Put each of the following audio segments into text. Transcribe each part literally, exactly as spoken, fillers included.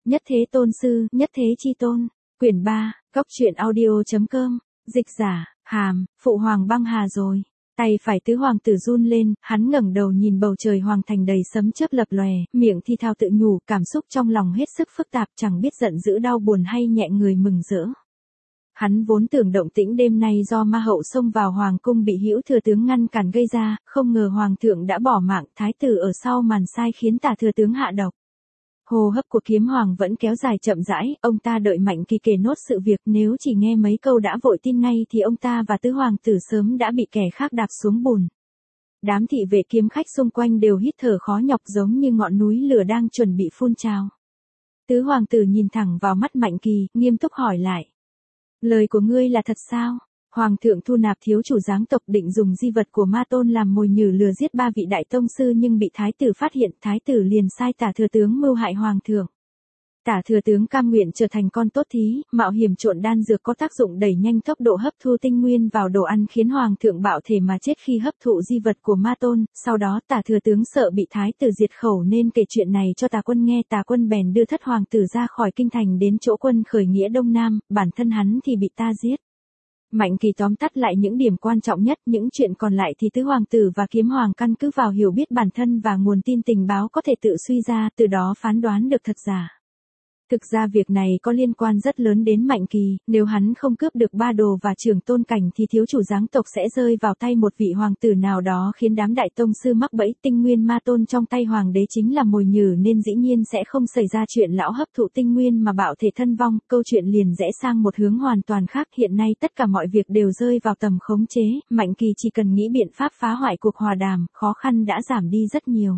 Nhất thế tôn sư, nhất thế chi tôn. Quyển ba, Cốc truyện audio.com. Dịch giả, Hàm, phụ hoàng băng hà rồi. Tay phải tứ hoàng tử run lên, hắn ngẩng đầu nhìn bầu trời hoàng thành đầy sấm chớp lập lòe, miệng thi thao tự nhủ, cảm xúc trong lòng hết sức phức tạp, chẳng biết giận dữ đau buồn hay nhẹ người mừng rỡ. Hắn vốn tưởng động tĩnh đêm nay do ma hậu xông vào hoàng cung bị Hữu thừa tướng ngăn cản gây ra, không ngờ hoàng thượng đã bỏ mạng, thái tử ở sau màn sai khiến Tả thừa tướng hạ độc. Hô hấp của kiếm hoàng vẫn kéo dài chậm rãi, ông ta đợi Mạnh Kỳ kể nốt sự việc, nếu chỉ nghe mấy câu đã vội tin ngay thì ông ta và tứ hoàng tử sớm đã bị kẻ khác đạp xuống bùn. Đám thị vệ kiếm khách xung quanh đều hít thở khó nhọc giống như ngọn núi lửa đang chuẩn bị phun trào. Tứ hoàng tử nhìn thẳng vào mắt Mạnh Kỳ, nghiêm túc hỏi lại. Lời của ngươi là thật sao? Hoàng thượng thu nạp thiếu chủ giáng tộc định dùng di vật của ma tôn làm mồi nhử lừa giết ba vị đại tông sư nhưng bị thái tử phát hiện, thái tử liền sai Tả thừa tướng mưu hại hoàng thượng. Tả thừa tướng cam nguyện trở thành con tốt thí, mạo hiểm trộn đan dược có tác dụng đẩy nhanh tốc độ hấp thu tinh nguyên vào đồ ăn khiến hoàng thượng bạo thể mà chết khi hấp thụ di vật của ma tôn, sau đó Tả thừa tướng sợ bị thái tử diệt khẩu nên kể chuyện này cho Tả quân nghe, Tả quân bèn đưa thất hoàng tử ra khỏi kinh thành đến chỗ quân khởi nghĩa Đông Nam, bản thân hắn thì bị ta giết. Mạnh Kỳ tóm tắt lại những điểm quan trọng nhất, những chuyện còn lại thì tứ hoàng tử và kiếm hoàng căn cứ vào hiểu biết bản thân và nguồn tin tình báo có thể tự suy ra, từ đó phán đoán được thật giả. Thực ra việc này có liên quan rất lớn đến Mạnh Kỳ, nếu hắn không cướp được ba đồ và trưởng tôn cảnh thì thiếu chủ giáng tộc sẽ rơi vào tay một vị hoàng tử nào đó khiến đám đại tông sư mắc bẫy, tinh nguyên ma tôn trong tay hoàng đế chính là mồi nhử nên dĩ nhiên sẽ không xảy ra chuyện lão hấp thụ tinh nguyên mà bạo thể thân vong, câu chuyện liền rẽ sang một hướng hoàn toàn khác. Hiện nay tất cả mọi việc đều rơi vào tầm khống chế, Mạnh Kỳ chỉ cần nghĩ biện pháp phá hoại cuộc hòa đàm, khó khăn đã giảm đi rất nhiều.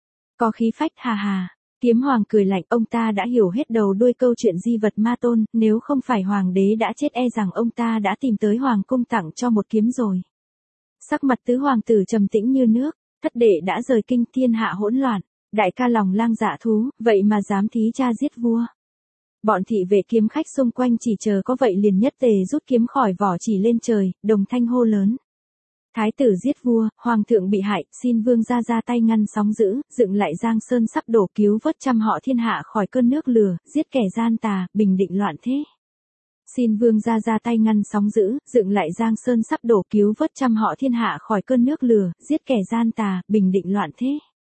Có khí phách, hà hà. Kiếm hoàng cười lạnh, ông ta đã hiểu hết đầu đuôi câu chuyện di vật ma tôn, nếu không phải hoàng đế đã chết e rằng ông ta đã tìm tới hoàng cung tặng cho một kiếm rồi. Sắc mặt tứ hoàng tử trầm tĩnh như nước, thất đệ đã rời kinh, thiên hạ hỗn loạn, đại ca lòng lang dạ thú, vậy mà dám thí cha giết vua. Bọn thị vệ kiếm khách xung quanh chỉ chờ có vậy liền nhất tề rút kiếm khỏi vỏ chỉ lên trời, đồng thanh hô lớn. Thái tử giết vua, hoàng thượng bị hại, xin vương gia ra tay ngăn sóng dữ, dựng lại Giang Sơn sắp đổ, cứu vớt trăm họ thiên hạ khỏi cơn nước lửa, giết kẻ gian tà, bình định loạn thế. Xin vương gia ra tay ngăn sóng dữ, dựng lại Giang Sơn sắp đổ, cứu vớt trăm họ thiên hạ khỏi cơn nước lửa, giết kẻ gian tà, bình định loạn thế.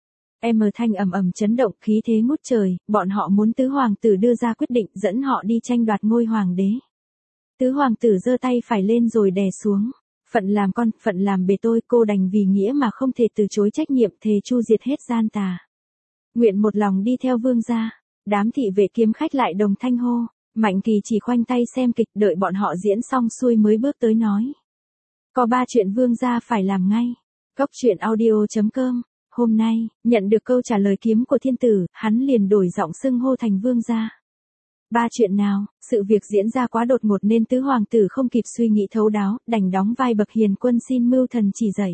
Em thanh ầm ầm chấn động, khí thế ngút trời, bọn họ muốn tứ hoàng tử đưa ra quyết định dẫn họ đi tranh đoạt ngôi hoàng đế. Tứ hoàng tử giơ tay phải lên rồi đè xuống. Phận làm con, phận làm bề tôi, cô đành vì nghĩa mà không thể từ chối trách nhiệm, thề chu diệt hết gian tà. Nguyện một lòng đi theo vương gia. Đám thị vệ kiếm khách lại đồng thanh hô. Mạnh Kỳ chỉ khoanh tay xem kịch, đợi bọn họ diễn xong xuôi mới bước tới nói. Có ba chuyện vương gia phải làm ngay. Cốc truyện audio.com. Hôm nay, nhận được câu trả lời kiếm của thiên tử, hắn liền đổi giọng xưng hô thành vương gia. Ba chuyện nào? Sự việc diễn ra quá đột ngột nên tứ hoàng tử không kịp suy nghĩ thấu đáo, đành đóng vai bậc hiền quân xin mưu thần chỉ dạy.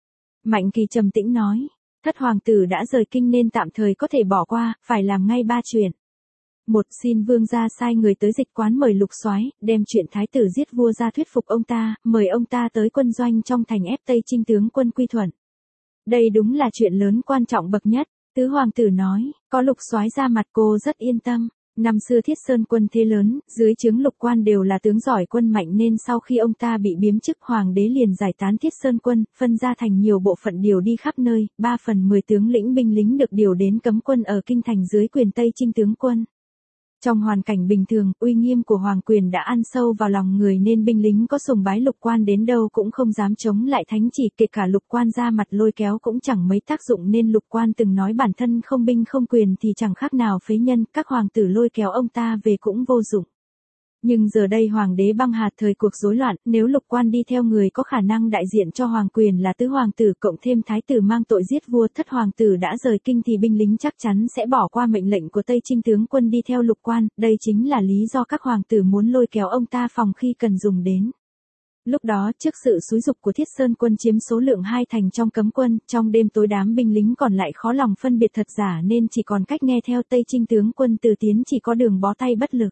Mạnh Kỳ trầm tĩnh nói, thất hoàng tử đã rời kinh nên tạm thời có thể bỏ qua, phải làm ngay ba chuyện. Một, xin vương gia sai người tới dịch quán mời Lục Soái, đem chuyện thái tử giết vua ra thuyết phục ông ta, mời ông ta tới quân doanh trong thành ép Tây Trinh tướng quân quy thuận. Đây đúng là chuyện lớn quan trọng bậc nhất, tứ hoàng tử nói, có Lục Soái ra mặt cô rất yên tâm. Năm xưa Thiết Sơn quân thế lớn, dưới trướng Lục Quan đều là tướng giỏi quân mạnh nên sau khi ông ta bị biếm chức hoàng đế liền giải tán Thiết Sơn quân, phân ra thành nhiều bộ phận điều đi khắp nơi, ba phần mười tướng lĩnh binh lính được điều đến cấm quân ở kinh thành dưới quyền Tây Trinh tướng quân. Trong hoàn cảnh bình thường, uy nghiêm của hoàng quyền đã ăn sâu vào lòng người nên binh lính có sùng bái Lục Quan đến đâu cũng không dám chống lại thánh chỉ, kể cả Lục Quan ra mặt lôi kéo cũng chẳng mấy tác dụng nên Lục Quan từng nói bản thân không binh không quyền thì chẳng khác nào phế nhân, các hoàng tử lôi kéo ông ta về cũng vô dụng. Nhưng giờ đây hoàng đế băng hà, thời cuộc rối loạn, nếu Lục Quan đi theo người có khả năng đại diện cho hoàng quyền là tứ hoàng tử cộng thêm thái tử mang tội giết vua, thất hoàng tử đã rời kinh thì binh lính chắc chắn sẽ bỏ qua mệnh lệnh của Tây Trinh tướng quân đi theo Lục Quan, đây chính là lý do các hoàng tử muốn lôi kéo ông ta phòng khi cần dùng đến. Lúc đó, trước sự xúi giục của Thiết Sơn quân chiếm số lượng hai thành trong cấm quân, trong đêm tối đám binh lính còn lại khó lòng phân biệt thật giả nên chỉ còn cách nghe theo Tây Trinh tướng quân từ tiến, chỉ có đường bó tay bất lực.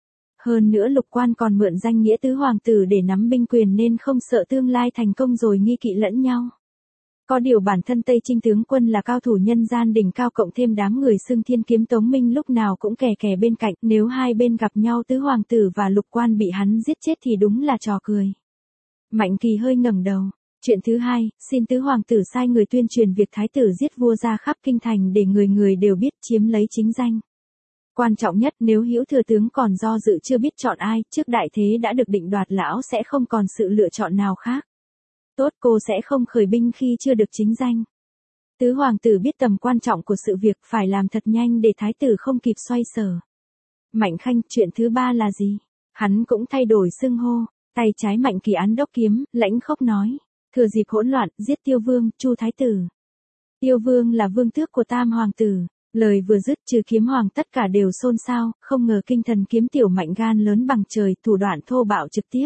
Hơn nữa Lục Quan còn mượn danh nghĩa tứ hoàng tử để nắm binh quyền nên không sợ tương lai thành công rồi nghi kỵ lẫn nhau. Có điều bản thân Tây Trinh tướng quân là cao thủ nhân gian đỉnh cao cộng thêm đám người xưng thiên kiếm Tống Minh lúc nào cũng kè kè bên cạnh, nếu hai bên gặp nhau tứ hoàng tử và lục quan bị hắn giết chết thì đúng là trò cười. Mạnh Kỳ hơi ngẩng đầu. Chuyện thứ hai, xin tứ hoàng tử sai người tuyên truyền việc thái tử giết vua ra khắp kinh thành để người người đều biết, chiếm lấy chính danh. Quan trọng nhất, nếu hữu thừa tướng còn do dự chưa biết chọn ai, trước đại thế đã được định đoạt, lão sẽ không còn sự lựa chọn nào khác. Tốt, cô sẽ không khởi binh khi chưa được chính danh. Tứ hoàng tử biết tầm quan trọng của sự việc, phải làm thật nhanh để thái tử không kịp xoay sở. Mạnh Khanh, chuyện thứ ba là gì? Hắn cũng thay đổi xưng hô, tay trái Mạnh Kỳ án đốc kiếm, lãnh khốc nói. Thừa dịp hỗn loạn, giết Tiêu Vương, Chu thái tử. Tiêu Vương là vương tước của Tam hoàng tử. Lời vừa dứt, trừ Kiếm Hoàng tất cả đều xôn xao, không ngờ kinh thần kiếm tiểu Mạnh gan lớn bằng trời, thủ đoạn thô bạo trực tiếp.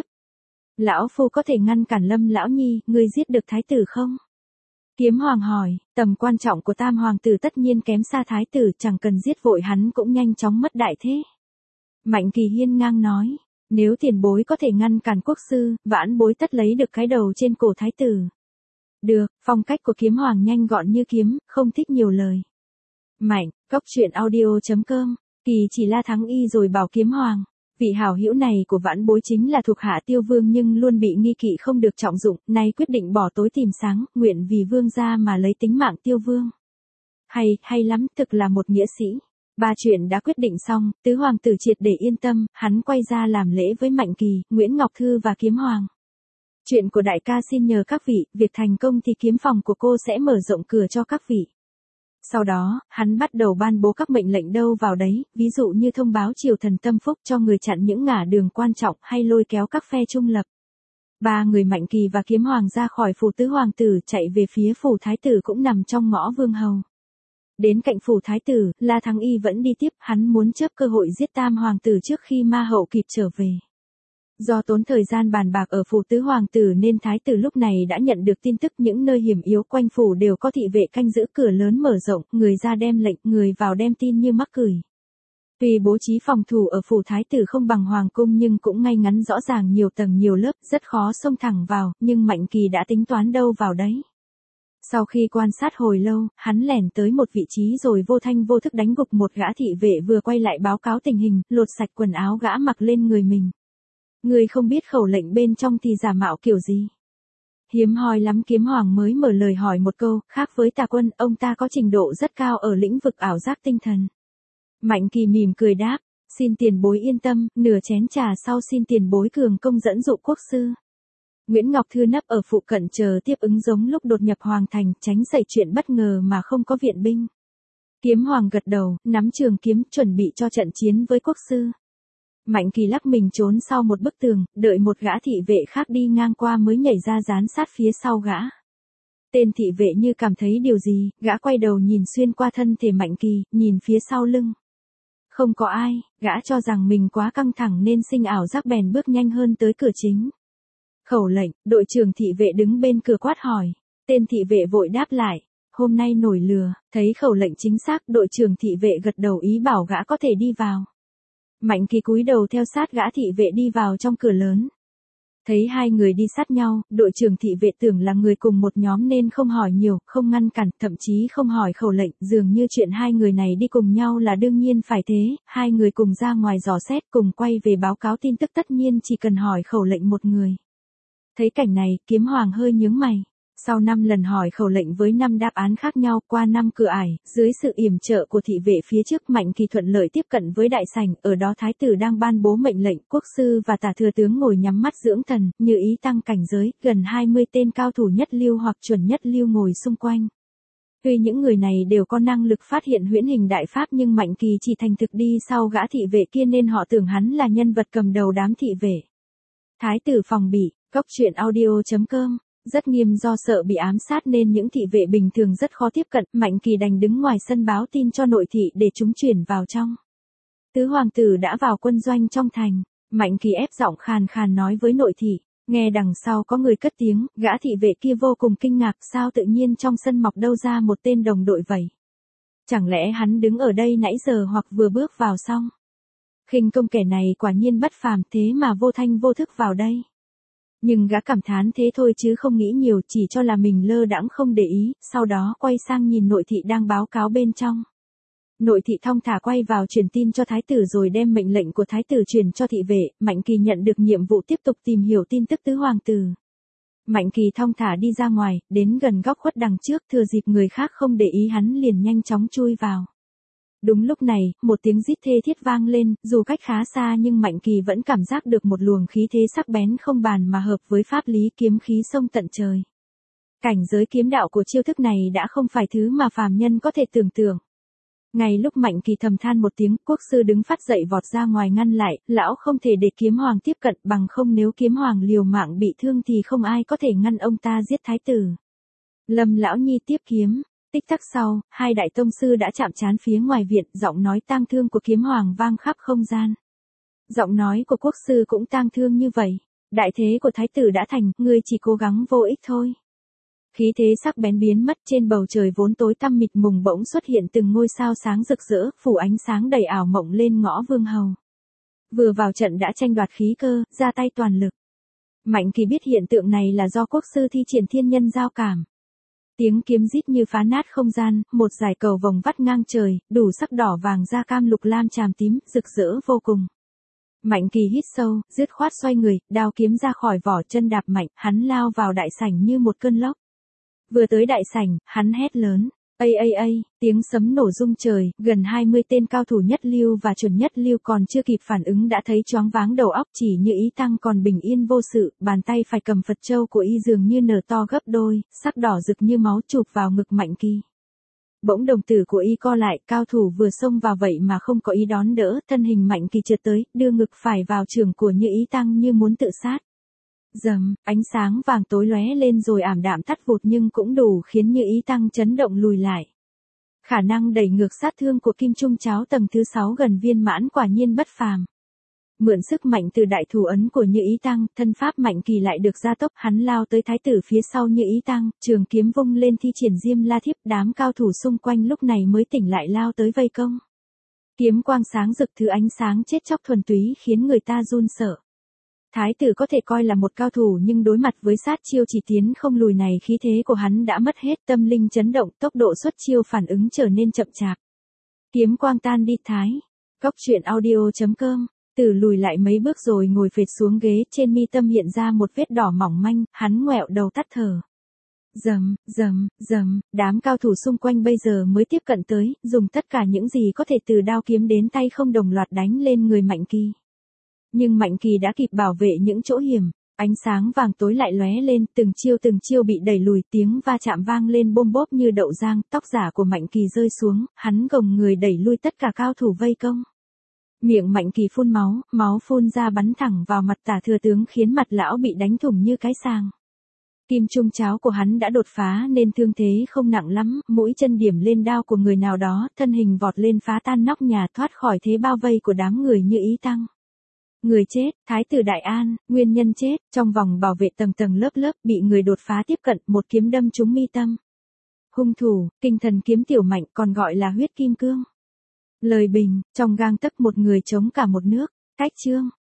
Lão phu có thể ngăn cản Lâm lão nhi, ngươi giết được thái tử không? Kiếm Hoàng hỏi, tầm quan trọng của Tam hoàng tử tất nhiên kém xa thái tử, chẳng cần giết vội hắn cũng nhanh chóng mất đại thế. Mạnh Kỳ hiên ngang nói, nếu tiền bối có thể ngăn cản quốc sư, vãn bối tất lấy được cái đầu trên cổ thái tử. Được, phong cách của Kiếm Hoàng nhanh gọn như kiếm, không thích nhiều lời. Mạnh, cốc truyện audio chấm com, Kỳ chỉ la thắng y rồi bảo Kiếm Hoàng. Vị hảo hữu này của vãn bối chính là thuộc hạ Tiêu Vương nhưng luôn bị nghi kỵ không được trọng dụng, nay quyết định bỏ tối tìm sáng, nguyện vì vương gia mà lấy tính mạng Tiêu Vương. Hay, hay lắm, thực là một nghĩa sĩ. Ba chuyện đã quyết định xong, tứ hoàng tử triệt để yên tâm, hắn quay ra làm lễ với Mạnh Kỳ, Nguyễn Ngọc Thư và Kiếm Hoàng. Chuyện của đại ca xin nhờ các vị, việc thành công thì kiếm phòng của cô sẽ mở rộng cửa cho các vị. Sau đó, hắn bắt đầu ban bố các mệnh lệnh đâu vào đấy, ví dụ như thông báo triều thần tâm phúc cho người chặn những ngả đường quan trọng hay lôi kéo các phe trung lập. Ba người Mạnh Kỳ và Kiếm Hoàng ra khỏi phủ tứ hoàng tử chạy về phía phủ thái tử cũng nằm trong ngõ vương hầu. Đến cạnh phủ thái tử, La Thắng Y vẫn đi tiếp, hắn muốn chớp cơ hội giết Tam hoàng tử trước khi ma hậu kịp trở về. Do tốn thời gian bàn bạc ở phủ tứ hoàng tử nên thái tử lúc này đã nhận được tin tức những nơi hiểm yếu quanh phủ đều có thị vệ canh giữ cửa lớn mở rộng, người ra đem lệnh, người vào đem tin như mắc cười. Tuy bố trí phòng thủ ở phủ thái tử không bằng hoàng cung nhưng cũng ngay ngắn rõ ràng nhiều tầng nhiều lớp, rất khó xông thẳng vào, nhưng Mạnh Kỳ đã tính toán đâu vào đấy. Sau khi quan sát hồi lâu, hắn lẻn tới một vị trí rồi vô thanh vô thức đánh gục một gã thị vệ vừa quay lại báo cáo tình hình, lột sạch quần áo gã mặc lên người mình. Người không biết khẩu lệnh bên trong thì giả mạo kiểu gì? Hiếm hoi lắm Kiếm Hoàng mới mở lời hỏi một câu, khác với Tà Quân, ông ta có trình độ rất cao ở lĩnh vực ảo giác tinh thần. Mạnh Kỳ mỉm cười đáp, xin tiền bối yên tâm, nửa chén trà sau xin tiền bối cường công dẫn dụ quốc sư. Nguyễn Ngọc Thư nấp ở phụ cận chờ tiếp ứng giống lúc đột nhập hoàng thành, tránh xảy chuyện bất ngờ mà không có viện binh. Kiếm Hoàng gật đầu, nắm trường kiếm, chuẩn bị cho trận chiến với quốc sư. Mạnh Kỳ lắc mình trốn sau một bức tường, đợi một gã thị vệ khác đi ngang qua mới nhảy ra dán sát phía sau gã. Tên thị vệ như cảm thấy điều gì, gã quay đầu nhìn xuyên qua thân thể Mạnh Kỳ, nhìn phía sau lưng. Không có ai, gã cho rằng mình quá căng thẳng nên sinh ảo giác bèn bước nhanh hơn tới cửa chính. Khẩu lệnh, đội trưởng thị vệ đứng bên cửa quát hỏi. Tên thị vệ vội đáp lại, hôm nay nổi lừa, thấy khẩu lệnh chính xác, đội trưởng thị vệ gật đầu ý bảo gã có thể đi vào. Mạnh Kỳ cúi đầu theo sát gã thị vệ đi vào trong cửa lớn. Thấy hai người đi sát nhau, đội trưởng thị vệ tưởng là người cùng một nhóm nên không hỏi nhiều, không ngăn cản, thậm chí không hỏi khẩu lệnh, dường như chuyện hai người này đi cùng nhau là đương nhiên phải thế, hai người cùng ra ngoài dò xét, cùng quay về báo cáo tin tức tất nhiên chỉ cần hỏi khẩu lệnh một người. Thấy cảnh này, Kiếm Hoàng hơi nhướng mày. Sau năm lần hỏi khẩu lệnh với năm đáp án khác nhau qua năm cửa ải, dưới sự yểm trợ của thị vệ phía trước Mạnh Kỳ thuận lợi tiếp cận với đại sảnh, ở đó thái tử đang ban bố mệnh lệnh, quốc sư và tả thừa tướng ngồi nhắm mắt dưỡng thần, như ý tăng cảnh giới, gần hai mươi tên cao thủ nhất lưu hoặc chuẩn nhất lưu ngồi xung quanh. Tuy những người này đều có năng lực phát hiện huyễn hình đại pháp nhưng Mạnh Kỳ chỉ thành thực đi sau gã thị vệ kia nên họ tưởng hắn là nhân vật cầm đầu đám thị vệ. Thái tử phòng bị, cốc truyện audio chấm com. Rất nghiêm do sợ bị ám sát nên những thị vệ bình thường rất khó tiếp cận, Mạnh Kỳ đành đứng ngoài sân báo tin cho nội thị để chúng chuyển vào trong. Tứ hoàng tử đã vào quân doanh trong thành, Mạnh Kỳ ép giọng khàn khàn nói với nội thị, nghe đằng sau có người cất tiếng, gã thị vệ kia vô cùng kinh ngạc, sao tự nhiên trong sân mọc đâu ra một tên đồng đội vậy? Chẳng lẽ hắn đứng ở đây nãy giờ hoặc vừa bước vào xong? Khinh công kẻ này quả nhiên bất phàm thế mà vô thanh vô thức vào đây. Nhưng gã cảm thán thế thôi chứ không nghĩ nhiều, chỉ cho là mình lơ đãng không để ý, sau đó quay sang nhìn nội thị đang báo cáo bên trong. Nội thị thong thả quay vào truyền tin cho thái tử rồi đem mệnh lệnh của thái tử truyền cho thị vệ. Mạnh Kỳ nhận được nhiệm vụ tiếp tục tìm hiểu tin tức tứ hoàng tử. Mạnh Kỳ thong thả đi ra ngoài, đến gần góc khuất đằng trước, thừa dịp người khác không để ý hắn liền nhanh chóng chui vào. Đúng lúc này, một tiếng rít thê thiết vang lên, dù cách khá xa nhưng Mạnh Kỳ vẫn cảm giác được một luồng khí thế sắc bén không bàn mà hợp với pháp lý, kiếm khí xông tận trời. Cảnh giới kiếm đạo của chiêu thức này đã không phải thứ mà phàm nhân có thể tưởng tượng. Ngay lúc Mạnh Kỳ thầm than một tiếng, quốc sư đứng phát dậy vọt ra ngoài ngăn lại, lão không thể để kiếm hoàng tiếp cận, bằng không nếu kiếm hoàng liều mạng bị thương thì không ai có thể ngăn ông ta giết thái tử. Lâm lão nhi tiếp kiếm. Tích tắc sau, hai đại tông sư đã chạm trán phía ngoài viện, giọng nói tang thương của kiếm hoàng vang khắp không gian. Giọng nói của quốc sư cũng tang thương như vậy. Đại thế của thái tử đã thành, ngươi chỉ cố gắng vô ích thôi. Khí thế sắc bén biến mất, trên bầu trời vốn tối tăm mịt mùng bỗng xuất hiện từng ngôi sao sáng rực rỡ, phủ ánh sáng đầy ảo mộng lên ngõ vương hầu. Vừa vào trận đã tranh đoạt khí cơ, ra tay toàn lực. Mạnh Kỳ biết hiện tượng này là do quốc sư thi triển thiên nhân giao cảm. Tiếng kiếm rít như phá nát không gian, một dải cầu vồng vắt ngang trời, đủ sắc đỏ vàng da cam lục lam tràm tím, rực rỡ vô cùng. Mạnh Kỳ hít sâu, dứt khoát xoay người, đao kiếm ra khỏi vỏ, chân đạp mạnh, hắn lao vào đại sảnh như một cơn lốc. Vừa tới đại sảnh, hắn hét lớn, ây ây ây, tiếng sấm nổ rung trời, gần hai mươi tên cao thủ nhất lưu và chuẩn nhất lưu còn chưa kịp phản ứng đã thấy choáng váng đầu óc. Chỉ Như Ý Tăng còn bình yên vô sự, bàn tay phải cầm Phật châu của y dường như nở to gấp đôi, sắc đỏ rực như máu chụp vào ngực Mạnh Kỳ. Bỗng đồng tử của y co lại, cao thủ vừa xông vào vậy mà không có ý đón đỡ, thân hình Mạnh Kỳ trượt tới, đưa ngực phải vào chưởng của Như Ý Tăng như muốn tự sát. Rầm, ánh sáng vàng tối lóe lên rồi ảm đạm tắt vụt nhưng cũng đủ khiến Như Ý Tăng chấn động lùi lại. Khả năng đẩy ngược sát thương của Kim Trung Cháo tầng thứ sáu gần viên mãn quả nhiên bất phàm. Mượn sức mạnh từ đại thủ ấn của Như Ý Tăng, thân pháp Mạnh Kỳ lại được gia tốc, hắn lao tới thái tử phía sau Như Ý Tăng, trường kiếm vung lên thi triển Diêm La Thiếp, đám cao thủ xung quanh lúc này mới tỉnh lại lao tới vây công. Kiếm quang sáng rực, thứ ánh sáng chết chóc thuần túy khiến người ta run sợ. Thái tử có thể coi là một cao thủ nhưng đối mặt với sát chiêu chỉ tiến không lùi này, khí thế của hắn đã mất hết, tâm linh chấn động, tốc độ xuất chiêu phản ứng trở nên chậm chạp. Kiếm quang tan đi thái. Góc truyện audio chấm com. Tử lùi lại mấy bước rồi ngồi phệt xuống ghế, trên mi tâm hiện ra một vết đỏ mỏng manh, hắn ngoẹo đầu tắt thở. Rầm, rầm, rầm, đám cao thủ xung quanh bây giờ mới tiếp cận tới, dùng tất cả những gì có thể từ đao kiếm đến tay không đồng loạt đánh lên người Mạnh Kỳ. Nhưng Mạnh Kỳ đã kịp bảo vệ những chỗ hiểm, ánh sáng vàng tối lại lóe lên, từng chiêu từng chiêu bị đẩy lùi, tiếng va chạm vang lên bôm bốp như đậu rang, tóc giả của Mạnh Kỳ rơi xuống, hắn gồng người đẩy lui tất cả cao thủ vây công. Miệng Mạnh Kỳ phun máu, máu phun ra bắn thẳng vào mặt Tả thừa tướng khiến mặt lão bị đánh thủng như cái sàng. Kim Trung Cháo của hắn đã đột phá nên thương thế không nặng lắm, mũi chân điểm lên đao của người nào đó, thân hình vọt lên phá tan nóc nhà, thoát khỏi thế bao vây của đám người Như Ý Tăng. Người chết, Thái tử Đại An, nguyên nhân chết, trong vòng bảo vệ tầng tầng lớp lớp, bị người đột phá tiếp cận, một kiếm đâm trúng mi tâm. Hung thủ, Kinh Thần Kiếm Tiểu Mạnh, còn gọi là Huyết Kim Cương. Lời bình, trong gang tấc một người chống cả một nước. Cách chương.